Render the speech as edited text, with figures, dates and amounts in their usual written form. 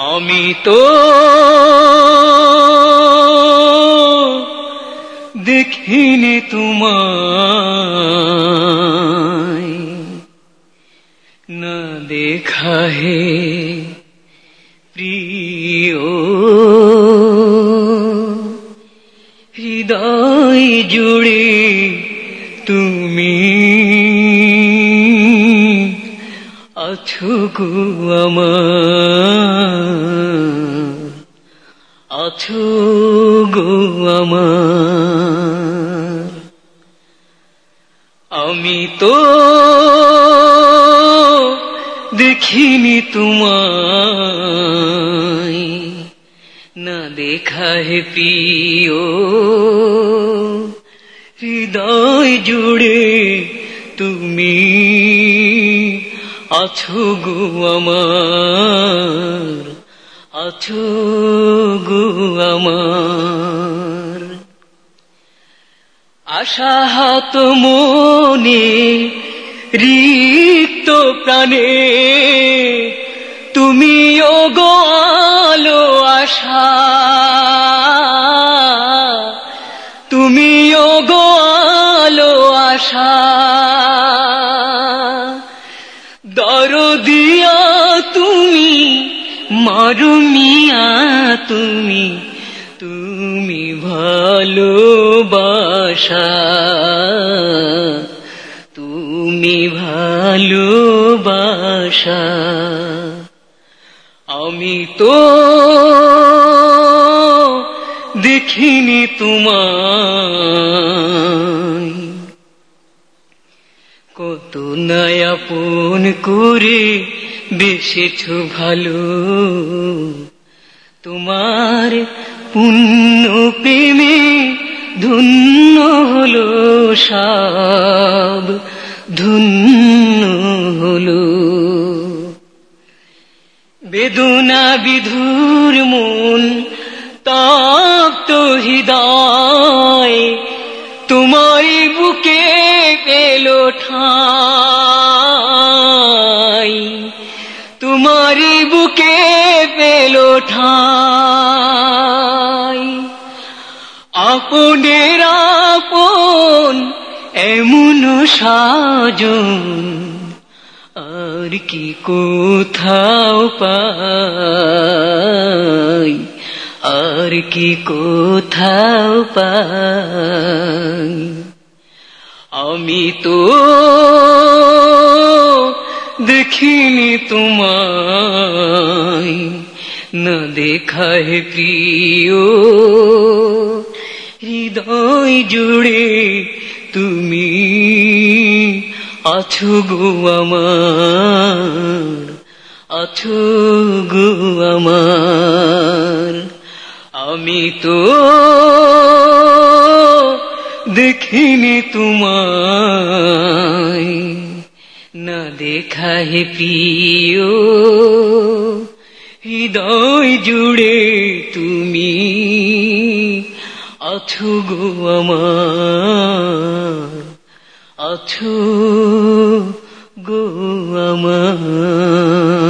আমি তো দেখিনি তোমায়, না দেখা হে প্রিয়, হৃদয় জুড়ে তুমি আছো গো আমার, আছো গো আমার। আমি তো দেখিনি তোমায়, না দেখা হে প্রিয়, হৃদয় জুড়ে তুমি আছো গো আমার, আছো গো আমার। আশাহত মনে রিক্ত প্রাণে তুমি ওগো আলো আশা, তুমি ওগো আলো আশা। দরদিয়া তুমি, মরমিয়া তুমি, তুমি ভালোবাসা, তুমি ভালোবাসা। আমি তো দেখিনি তোমায়, কত আপন করে বেসেছো ভালো, তোমার পুণ্য প্রেমে ধন্য হলো সব, ধন্য হলো। বেদনা বিধুর মন তপ্ত হৃদয় তোমায় বুকে পেল ঠাঁই, তোমারই বুকে পেল ঠাঁই। আপনের আপন এমন সাজন আর কি কোথাও পাই, আর কি কোথাও পাই। আমি তো দেখিনি তোমায়, না দেখা হে প্রিয়, হৃদয় জুড়ে তুমি আছো গো আমার, আছো গো আমার। আমি তো দেখিনি তোমায়, না দেখা হে প্রিয়, হৃদয় জুড়ে তুমি আছো গো আমার, আছো গো আমার।